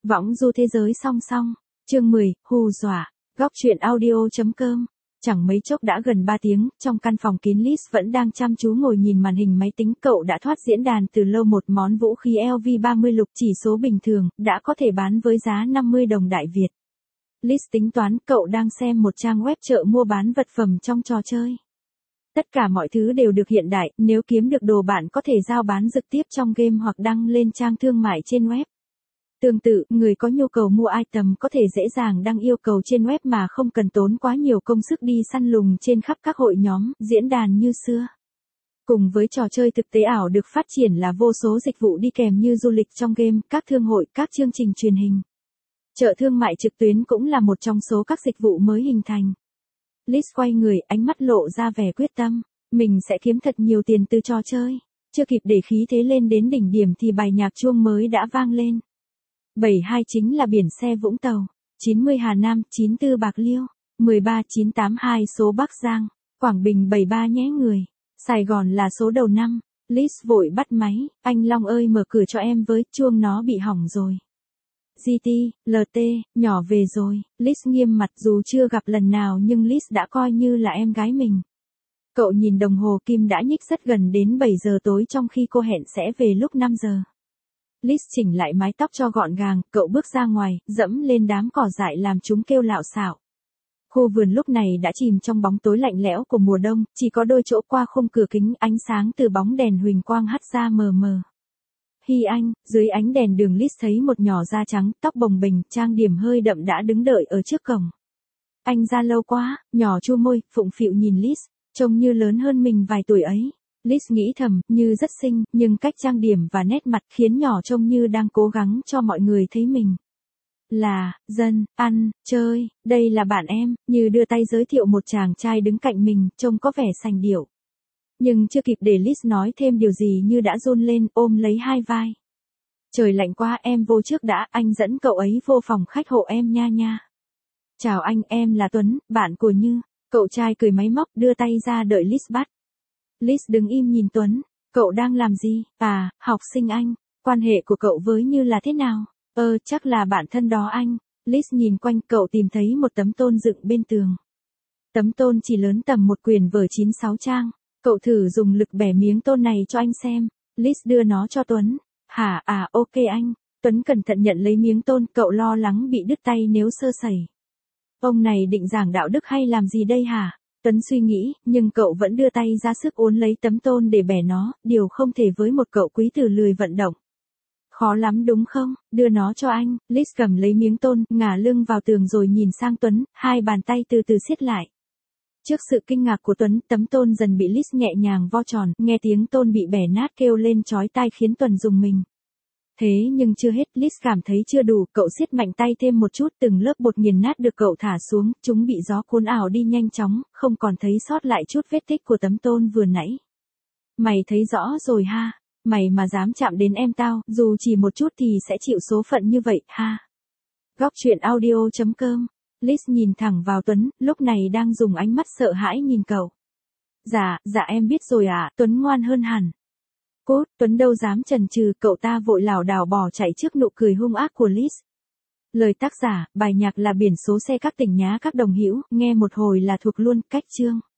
Võng du thế giới song song. Chương 10, hù dọa. Góc truyện audio.com. Chẳng mấy chốc đã gần 3 tiếng, trong căn phòng kín Liz vẫn đang chăm chú ngồi nhìn màn hình máy tính. Cậu đã thoát diễn đàn từ lâu, một món vũ khí LV30 lục chỉ số bình thường, đã có thể bán với giá 50 đồng Đại Việt. Liz tính toán, cậu đang xem một trang web chợ mua bán vật phẩm trong trò chơi. Tất cả mọi thứ đều được hiện đại, nếu kiếm được đồ bạn có thể giao bán trực tiếp trong game hoặc đăng lên trang thương mại trên web. Tương tự, người có nhu cầu mua item có thể dễ dàng đăng yêu cầu trên web mà không cần tốn quá nhiều công sức đi săn lùng trên khắp các hội nhóm, diễn đàn như xưa. Cùng với trò chơi thực tế ảo được phát triển là vô số dịch vụ đi kèm như du lịch trong game, các thương hội, các chương trình truyền hình. Chợ thương mại trực tuyến cũng là một trong số các dịch vụ mới hình thành. Liz quay người, ánh mắt lộ ra vẻ quyết tâm. Mình sẽ kiếm thật nhiều tiền từ trò chơi. Chưa kịp để khí thế lên đến đỉnh điểm thì bài nhạc chuông mới đã vang lên. 72 chính là biển xe Vũng Tàu, 90 Hà Nam, 94 Bạc Liêu, 13 982 số Bắc Giang, Quảng Bình 73 nhé người. Sài Gòn là số đầu năm. Liz vội bắt máy, anh Long ơi mở cửa cho em với, chuông nó bị hỏng rồi. GT, LT, nhỏ về rồi. Liz nghiêm mặt, dù chưa gặp lần nào nhưng Liz đã coi như là em gái mình. Cậu nhìn đồng hồ kim đã nhích rất gần đến 7 giờ tối trong khi cô hẹn sẽ về lúc 5 giờ. Liz chỉnh lại mái tóc cho gọn gàng, cậu bước ra ngoài, dẫm lên đám cỏ dại làm chúng kêu lạo xạo. Khu vườn lúc này đã chìm trong bóng tối lạnh lẽo của mùa đông, chỉ có đôi chỗ qua khung cửa kính, ánh sáng từ bóng đèn huỳnh quang hắt ra mờ mờ. Hi anh, dưới ánh đèn đường Liz thấy một nhỏ da trắng, tóc bồng bềnh, trang điểm hơi đậm đã đứng đợi ở trước cổng. Anh ra lâu quá, nhỏ chu môi, phụng phịu nhìn Liz, trông như lớn hơn mình vài tuổi ấy. Liz nghĩ thầm, như rất xinh, nhưng cách trang điểm và nét mặt khiến nhỏ trông như đang cố gắng cho mọi người thấy mình là dân, ăn, chơi, đây là bạn em, như đưa tay giới thiệu một chàng trai đứng cạnh mình, trông có vẻ sành điệu. Nhưng chưa kịp để Liz nói thêm điều gì như đã run lên, ôm lấy hai vai. Trời lạnh quá, em vô trước đã, anh dẫn cậu ấy vô phòng khách hộ em nha nha. Chào anh, em là Tuấn, bạn của Như. Cậu trai cười máy móc đưa tay ra đợi Liz bắt. Liz đứng im nhìn Tuấn, cậu đang làm gì? À, học sinh anh, quan hệ của cậu với Như là thế nào? Chắc là bạn thân đó anh. Liz nhìn quanh, cậu tìm thấy một tấm tôn dựng bên tường. Tấm tôn chỉ lớn tầm một quyển vở 96 trang. Cậu thử dùng lực bẻ miếng tôn này cho anh xem. Liz đưa nó cho Tuấn. Hả, ok anh. Tuấn cẩn thận nhận lấy miếng tôn, cậu lo lắng bị đứt tay nếu sơ sẩy. Ông này định giảng đạo đức hay làm gì đây hả? Tuấn suy nghĩ, nhưng cậu vẫn đưa tay ra sức uốn lấy tấm tôn để bẻ nó, điều không thể với một cậu quý tử lười vận động. Khó lắm đúng không? Đưa nó cho anh. Liz cầm lấy miếng tôn, ngả lưng vào tường rồi nhìn sang Tuấn, hai bàn tay từ từ siết lại. Trước sự kinh ngạc của Tuấn, tấm tôn dần bị Liz nhẹ nhàng vo tròn, nghe tiếng tôn bị bẻ nát kêu lên chói tai khiến Tuấn rùng mình. Thế nhưng chưa hết, Liz cảm thấy chưa đủ, cậu siết mạnh tay thêm một chút, từng lớp bột nghiền nát được cậu thả xuống, chúng bị gió cuốn ảo đi nhanh chóng, không còn thấy sót lại chút vết tích của tấm tôn vừa nãy. Mày thấy rõ rồi ha, mày mà dám chạm đến em tao, dù chỉ một chút thì sẽ chịu số phận như vậy, ha. Góc truyện audio.com. Liz nhìn thẳng vào Tuấn, lúc này đang dùng ánh mắt sợ hãi nhìn cậu. Dạ em biết rồi ạ, Tuấn ngoan hơn hẳn. Cút, Tuấn đâu dám chần chừ, cậu ta vội lảo đảo bỏ chạy trước nụ cười hung ác của Liz. Lời tác giả, bài nhạc là biển số xe các tỉnh nhá các đồng hữu, nghe một hồi là thuộc luôn, cách chương.